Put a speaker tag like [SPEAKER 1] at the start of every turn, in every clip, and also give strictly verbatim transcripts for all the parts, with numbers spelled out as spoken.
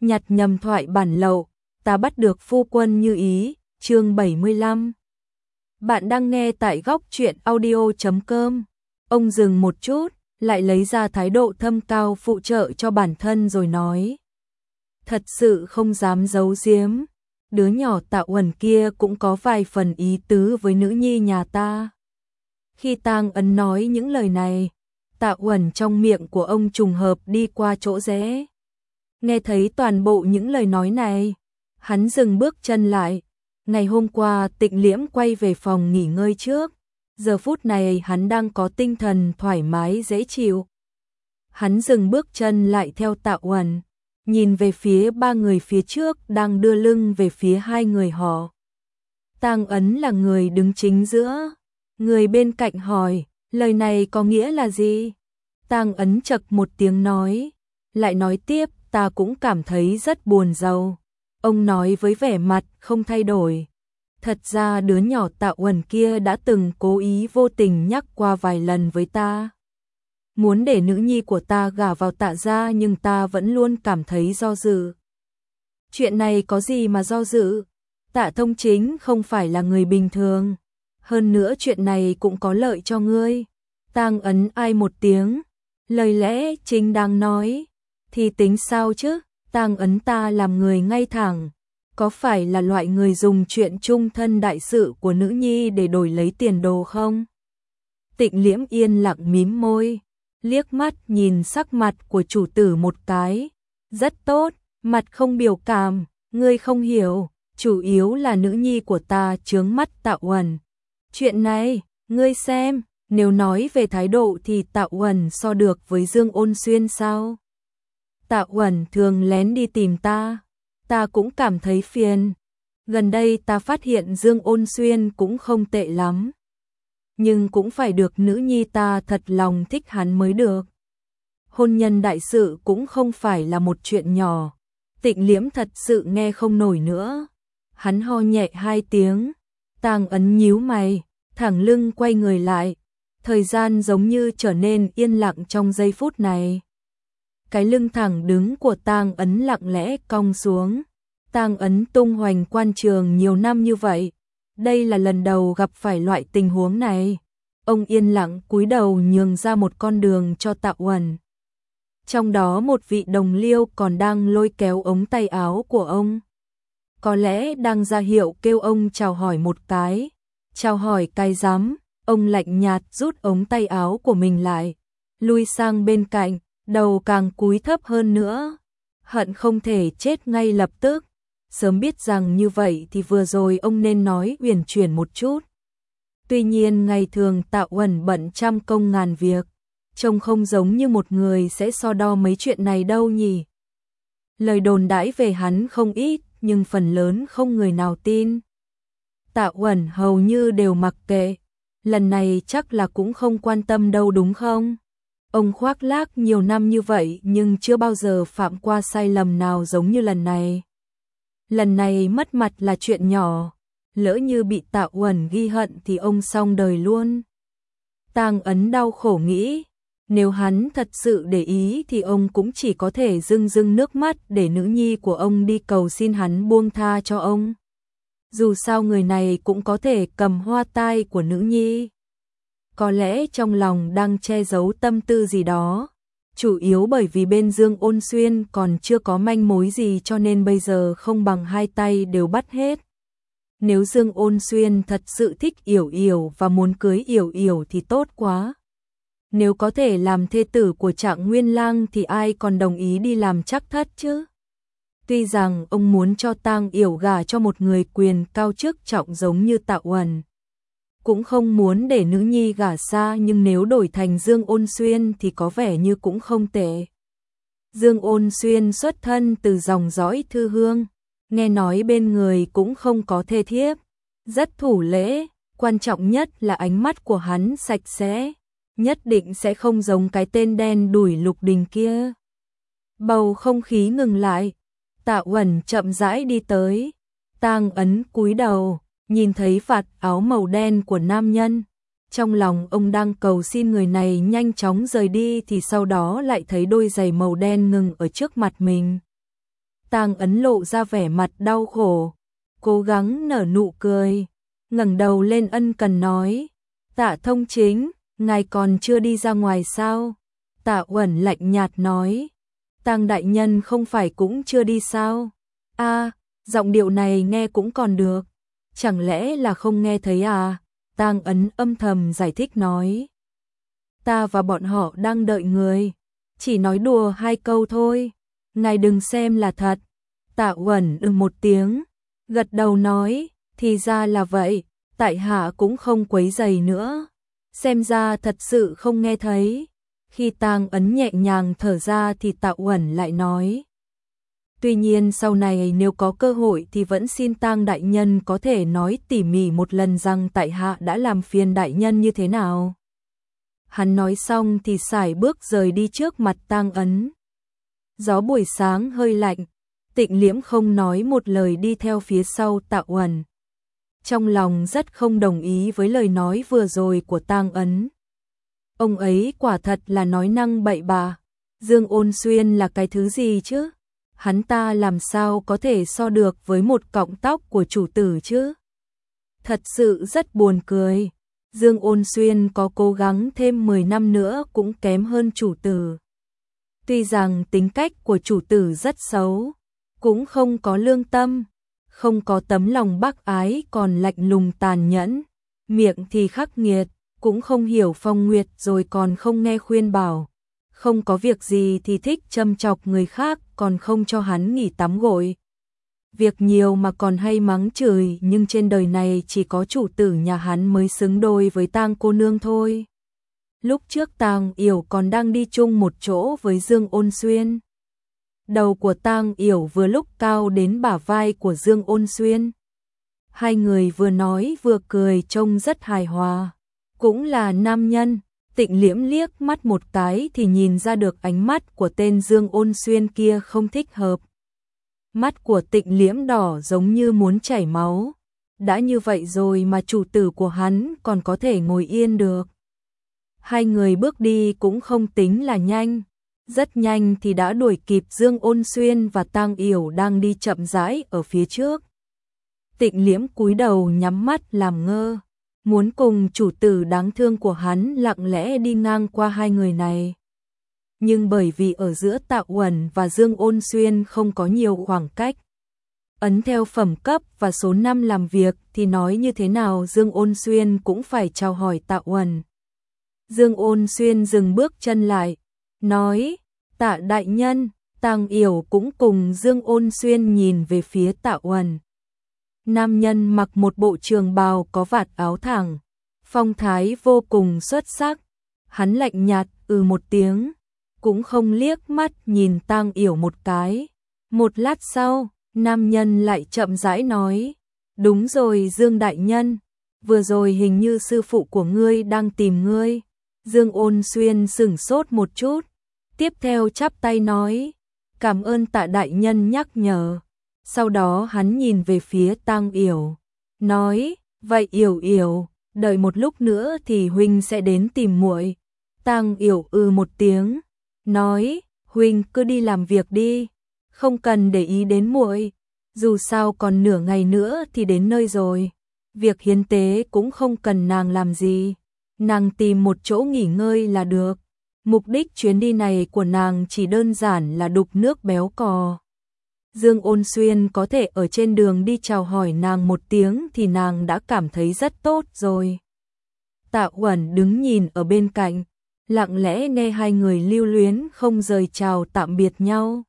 [SPEAKER 1] nhặt nhầm thoại bản lậu, ta bắt được phu quân như ý, chương bảy mươi lăm. Bạn đang nghe tại góc truyện audio chấm com. Ông dừng một chút, lại lấy ra thái độ thâm cao phụ trợ cho bản thân rồi nói. Thật sự không dám giấu giếm, đứa nhỏ Tạ Uẩn kia cũng có vài phần ý tứ với nữ nhi nhà ta. Khi Tang Ấn nói những lời này, Tạ Uẩn trong miệng của ông trùng hợp đi qua chỗ rẽ. Nghe thấy toàn bộ những lời nói này, hắn dừng bước chân lại. Ngày hôm qua Tịnh Liễm quay về phòng nghỉ ngơi trước, giờ phút này hắn đang có tinh thần thoải mái dễ chịu. Hắn dừng bước chân lại theo Tạ Uẩn, nhìn về phía ba người phía trước đang đưa lưng về phía hai người họ. Tang Ấn là người đứng chính giữa, người bên cạnh hỏi, lời này có nghĩa là gì? Tang Ấn chậc một tiếng nói, lại nói tiếp, ta cũng cảm thấy rất buồn rầu. Ông nói với vẻ mặt không thay đổi. Thật ra đứa nhỏ Tạ Uẩn kia đã từng cố ý vô tình nhắc qua vài lần với ta. Muốn để nữ nhi của ta gả vào Tạ gia, nhưng ta vẫn luôn cảm thấy do dự. Chuyện này có gì mà do dự? Tạ Thông Chính không phải là người bình thường. Hơn nữa chuyện này cũng có lợi cho ngươi. Tang Ấn ai một tiếng, lời lẽ chính đang nói. Thì tính sao chứ? Tang Ấn ta làm người ngay thẳng, có phải là loại người dùng chuyện chung thân đại sự của nữ nhi để đổi lấy tiền đồ không? Tịnh Liễm yên lặng mím môi, liếc mắt nhìn sắc mặt của chủ tử một cái. Rất tốt, mặt không biểu cảm, ngươi không hiểu, chủ yếu là nữ nhi của ta chướng mắt Tạ Uẩn. Chuyện này, ngươi xem, nếu nói về thái độ thì Tạ Uẩn so được với Dương Ôn Xuyên sao? Tạ Uẩn thường lén đi tìm ta, ta cũng cảm thấy phiền. Gần đây ta phát hiện Dương Ôn Xuyên cũng không tệ lắm, nhưng cũng phải được nữ nhi ta thật lòng thích hắn mới được. Hôn nhân đại sự cũng không phải là một chuyện nhỏ. Tịnh Liễm thật sự nghe không nổi nữa. Hắn ho nhẹ hai tiếng, Tang Ấn nhíu mày, thẳng lưng quay người lại. Thời gian giống như trở nên yên lặng trong giây phút này. Cái lưng thẳng đứng của Tang Ấn lặng lẽ cong xuống. Tang Ấn tung hoành quan trường nhiều năm như vậy, đây là lần đầu gặp phải loại tình huống này. Ông yên lặng cúi đầu nhường ra một con đường cho Tạ Uẩn. Trong đó một vị đồng liêu còn đang lôi kéo ống tay áo của ông. Có lẽ đang ra hiệu kêu ông chào hỏi một cái. Chào hỏi cái rắm, ông lạnh nhạt rút ống tay áo của mình lại, lui sang bên cạnh, đầu càng cúi thấp hơn nữa. Hận không thể chết ngay lập tức. Sớm biết rằng như vậy thì vừa rồi ông nên nói uyển chuyển một chút. Tuy nhiên ngày thường Tạ Uẩn bận trăm công ngàn việc, trông không giống như một người sẽ so đo mấy chuyện này đâu nhỉ. Lời đồn đãi về hắn không ít, nhưng phần lớn không người nào tin. Tạ Uẩn hầu như đều mặc kệ, lần này chắc là cũng không quan tâm đâu đúng không? Ông khoác lác nhiều năm như vậy nhưng chưa bao giờ phạm qua sai lầm nào giống như lần này. Lần này mất mặt là chuyện nhỏ, lỡ như bị Tạ Uẩn ghi hận thì ông xong đời luôn. Tang Ấn đau khổ nghĩ, nếu hắn thật sự để ý thì ông cũng chỉ có thể rưng rưng nước mắt để nữ nhi của ông đi cầu xin hắn buông tha cho ông. Dù sao người này cũng có thể cầm hoa tai của nữ nhi. Có lẽ trong lòng đang che giấu tâm tư gì đó, chủ yếu bởi vì bên Dương Ôn Xuyên còn chưa có manh mối gì cho nên bây giờ không bằng hai tay đều bắt hết. Nếu Dương Ôn Xuyên thật sự thích Yểu Yểu và muốn cưới Yểu Yểu thì tốt quá. Nếu có thể làm thê tử của Trạng Nguyên Lang thì ai còn đồng ý đi làm trắc thất chứ? Tuy rằng ông muốn cho Tang Yểu gả cho một người quyền cao chức trọng giống như Tạ Uẩn, cũng không muốn để nữ nhi gả xa, nhưng nếu đổi thành Dương Ôn Xuyên thì có vẻ như cũng không tệ. Dương Ôn Xuyên xuất thân từ dòng dõi Thư Hương, nghe nói bên người cũng không có thê thiếp, rất thủ lễ, quan trọng nhất là ánh mắt của hắn sạch sẽ, nhất định sẽ không giống cái tên đen đủi Lục Đình kia. Bầu không khí ngừng lại, Tạ Uẩn chậm rãi đi tới, Tang Ấn cúi đầu, nhìn thấy vạt áo màu đen của nam nhân. Trong lòng ông đang cầu xin người này nhanh chóng rời đi thì sau đó lại thấy đôi giày màu đen ngừng ở trước mặt mình. Tang Ấn lộ ra vẻ mặt đau khổ, cố gắng nở nụ cười, ngẩng đầu lên ân cần nói, Tạ Thông Chính, ngài còn chưa đi ra ngoài sao? Tạ Uẩn lạnh nhạt nói, Tang đại nhân không phải cũng chưa đi sao? A, giọng điệu này nghe cũng còn được, chẳng lẽ là không nghe thấy à? Tang Ấn âm thầm giải thích nói, ta và bọn họ đang đợi người, chỉ nói đùa hai câu thôi, ngài đừng xem là thật. Tạ Uẩn ừm một tiếng, gật đầu nói, thì ra là vậy, tại hạ cũng không quấy rầy nữa, xem ra thật sự không nghe thấy. Khi Tang Ấn nhẹ nhàng thở ra thì Tạ Uẩn lại nói, tuy nhiên sau này nếu có cơ hội thì vẫn xin Tang đại nhân có thể nói tỉ mỉ một lần rằng tại hạ đã làm phiền đại nhân như thế nào. Hắn nói xong thì sải bước rời đi trước mặt Tang Ấn. Gió buổi sáng hơi lạnh, Tịnh Liễm không nói một lời đi theo phía sau Tạ Uẩn. Trong lòng rất không đồng ý với lời nói vừa rồi của Tang Ấn. Ông ấy quả thật là nói năng bậy bạ. Dương Ôn Xuyên là cái thứ gì chứ? Hắn ta làm sao có thể so được với một cọng tóc của chủ tử chứ? Thật sự rất buồn cười. Dương Ôn Xuyên có cố gắng thêm mười năm nữa cũng kém hơn chủ tử. Tuy rằng tính cách của chủ tử rất xấu, cũng không có lương tâm, không có tấm lòng bác ái, còn lạnh lùng tàn nhẫn, miệng thì khắc nghiệt, cũng không hiểu phong nguyệt rồi còn không nghe khuyên bảo, không có việc gì thì thích châm chọc người khác, còn không cho hắn nghỉ tắm gội. Việc nhiều mà còn hay mắng chửi, nhưng trên đời này chỉ có chủ tử nhà hắn mới xứng đôi với Tang cô nương thôi. Lúc trước Tang Yểu còn đang đi chung một chỗ với Dương Ôn Xuyên. Đầu của Tang Yểu vừa lúc cao đến bả vai của Dương Ôn Xuyên. Hai người vừa nói vừa cười trông rất hài hòa. Cũng là nam nhân, Tịnh Liễm liếc mắt một cái thì nhìn ra được ánh mắt của tên Dương Ôn Xuyên kia không thích hợp. Mắt của Tịnh Liễm đỏ giống như muốn chảy máu. Đã như vậy rồi mà chủ tử của hắn còn có thể ngồi yên được. Hai người bước đi cũng không tính là nhanh. Rất nhanh thì đã đuổi kịp Dương Ôn Xuyên và Tang Yểu đang đi chậm rãi ở phía trước. Tịnh Liễm cúi đầu nhắm mắt làm ngơ, muốn cùng chủ tử đáng thương của hắn lặng lẽ đi ngang qua hai người này. Nhưng bởi vì ở giữa Tạ Uẩn và Dương Ôn Xuyên không có nhiều khoảng cách, ấn theo phẩm cấp và số năm làm việc thì nói như thế nào Dương Ôn Xuyên cũng phải chào hỏi Tạ Uẩn. Dương Ôn Xuyên dừng bước chân lại, nói, Tạ đại nhân. Tang Yểu cũng cùng Dương Ôn Xuyên nhìn về phía Tạ Uẩn. Nam nhân mặc một bộ trường bào có vạt áo thẳng, phong thái vô cùng xuất sắc. Hắn lạnh nhạt ừ một tiếng, cũng không liếc mắt nhìn Tang Yểu một cái. Một lát sau, nam nhân lại chậm rãi nói, đúng rồi Dương đại nhân, vừa rồi hình như sư phụ của ngươi đang tìm ngươi. Dương Ôn Xuyên sửng sốt một chút, tiếp theo chắp tay nói, cảm ơn Tạ đại nhân nhắc nhở. Sau đó hắn nhìn về phía Tang Yểu, nói, vậy Yểu Yểu, đợi một lúc nữa thì huynh sẽ đến tìm muội. Tang Yểu ư một tiếng, nói, huynh cứ đi làm việc đi, không cần để ý đến muội, dù sao còn nửa ngày nữa thì đến nơi rồi. Việc hiến tế cũng không cần nàng làm gì, nàng tìm một chỗ nghỉ ngơi là được. Mục đích chuyến đi này của nàng chỉ đơn giản là đục nước béo cò. Dương Ôn Xuyên có thể ở trên đường đi chào hỏi nàng một tiếng thì nàng đã cảm thấy rất tốt rồi. Tạ Uẩn đứng nhìn ở bên cạnh, lặng lẽ nghe hai người lưu luyến không rời chào tạm biệt nhau.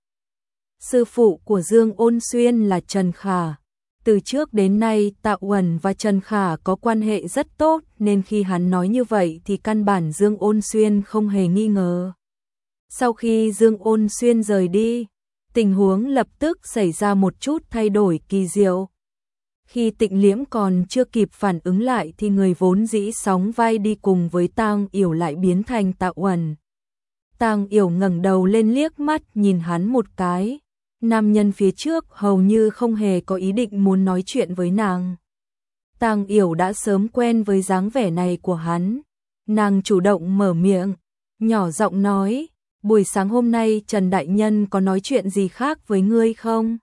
[SPEAKER 1] Sư phụ của Dương Ôn Xuyên là Trần Khả. Từ trước đến nay Tạ Uẩn và Trần Khả có quan hệ rất tốt, nên khi hắn nói như vậy thì căn bản Dương Ôn Xuyên không hề nghi ngờ. Sau khi Dương Ôn Xuyên rời đi, tình huống lập tức xảy ra một chút thay đổi kỳ diệu. Khi Tịnh Liễm còn chưa kịp phản ứng lại thì người vốn dĩ sóng vai đi cùng với Tang Yểu lại biến thành Tạ Uẩn. Tang Yểu ngẩng đầu lên liếc mắt nhìn hắn một cái. Nam nhân phía trước hầu như không hề có ý định muốn nói chuyện với nàng. Tang Yểu đã sớm quen với dáng vẻ này của hắn. Nàng chủ động mở miệng, nhỏ giọng nói, buổi sáng hôm nay Trần Đại Nhân có nói chuyện gì khác với ngươi không?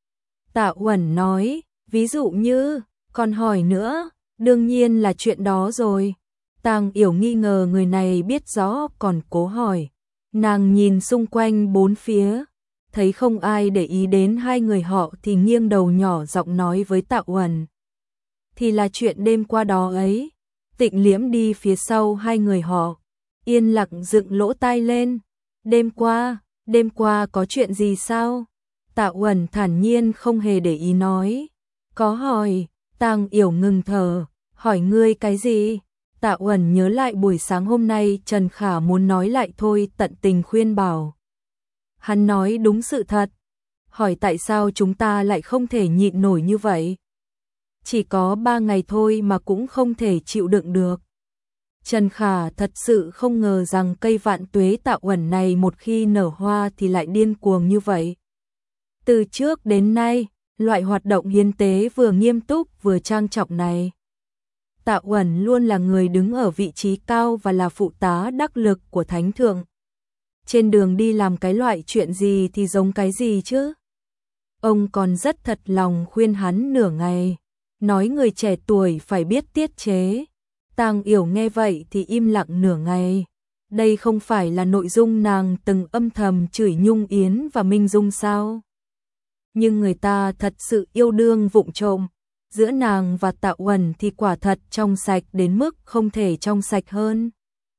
[SPEAKER 1] Tạ Uẩn nói, ví dụ như, còn hỏi nữa, đương nhiên là chuyện đó rồi. Tang Yểu nghi ngờ người này biết rõ còn cố hỏi. Nàng nhìn xung quanh bốn phía, thấy không ai để ý đến hai người họ thì nghiêng đầu nhỏ giọng nói với Tạ Uẩn. Thì là chuyện đêm qua đó ấy. Tịnh Liễm đi phía sau hai người họ, yên lặng dựng lỗ tai lên. Đêm qua, đêm qua có chuyện gì sao? Tạ Uẩn thản nhiên không hề để ý nói. Có hỏi, Tang Yểu ngừng thở, hỏi ngươi cái gì? Tạ Uẩn nhớ lại buổi sáng hôm nay Trần Khả muốn nói lại thôi tận tình khuyên bảo. Hắn nói đúng sự thật. Hỏi tại sao chúng ta lại không thể nhịn nổi như vậy? Chỉ có ba ngày thôi mà cũng không thể chịu đựng được. Trần Khả thật sự không ngờ rằng cây vạn tuế Tạ Uẩn này một khi nở hoa thì lại điên cuồng như vậy. Từ trước đến nay, loại hoạt động hiến tế vừa nghiêm túc vừa trang trọng này, Tạ Uẩn luôn là người đứng ở vị trí cao và là phụ tá đắc lực của Thánh Thượng. Trên đường đi làm cái loại chuyện gì thì giống cái gì chứ? Ông còn rất thật lòng khuyên hắn nửa ngày, nói người trẻ tuổi phải biết tiết chế. Tang Yểu nghe vậy thì im lặng nửa ngày. Đây không phải là nội dung nàng từng âm thầm chửi Nhung Yến và Minh Dung sao? Nhưng người ta thật sự yêu đương vụng trộm. Giữa nàng và Tạ Uẩn thì quả thật trong sạch đến mức không thể trong sạch hơn.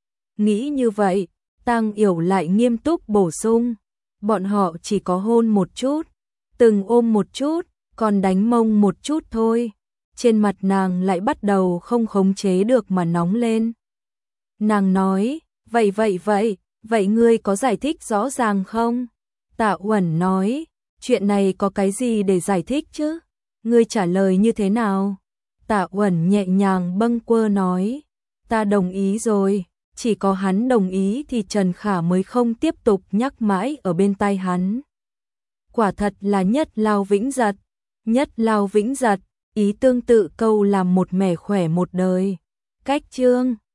[SPEAKER 1] Nghĩ như vậy, Tang Yểu lại nghiêm túc bổ sung. Bọn họ chỉ có hôn một chút, từng ôm một chút, còn đánh mông một chút thôi. Trên mặt nàng lại bắt đầu không khống chế được mà nóng lên. Nàng nói, vậy vậy vậy, vậy ngươi có giải thích rõ ràng không? Tạ Uẩn nói, chuyện này có cái gì để giải thích chứ? Ngươi trả lời như thế nào? Tạ Uẩn nhẹ nhàng bâng quơ nói, ta đồng ý rồi. Chỉ có hắn đồng ý thì Trần Khả mới không tiếp tục nhắc mãi ở bên tai hắn. Quả thật là nhất lao vĩnh giật, nhất lao vĩnh giật, ý tương tự câu làm một mẻ khỏe một đời. Cách chương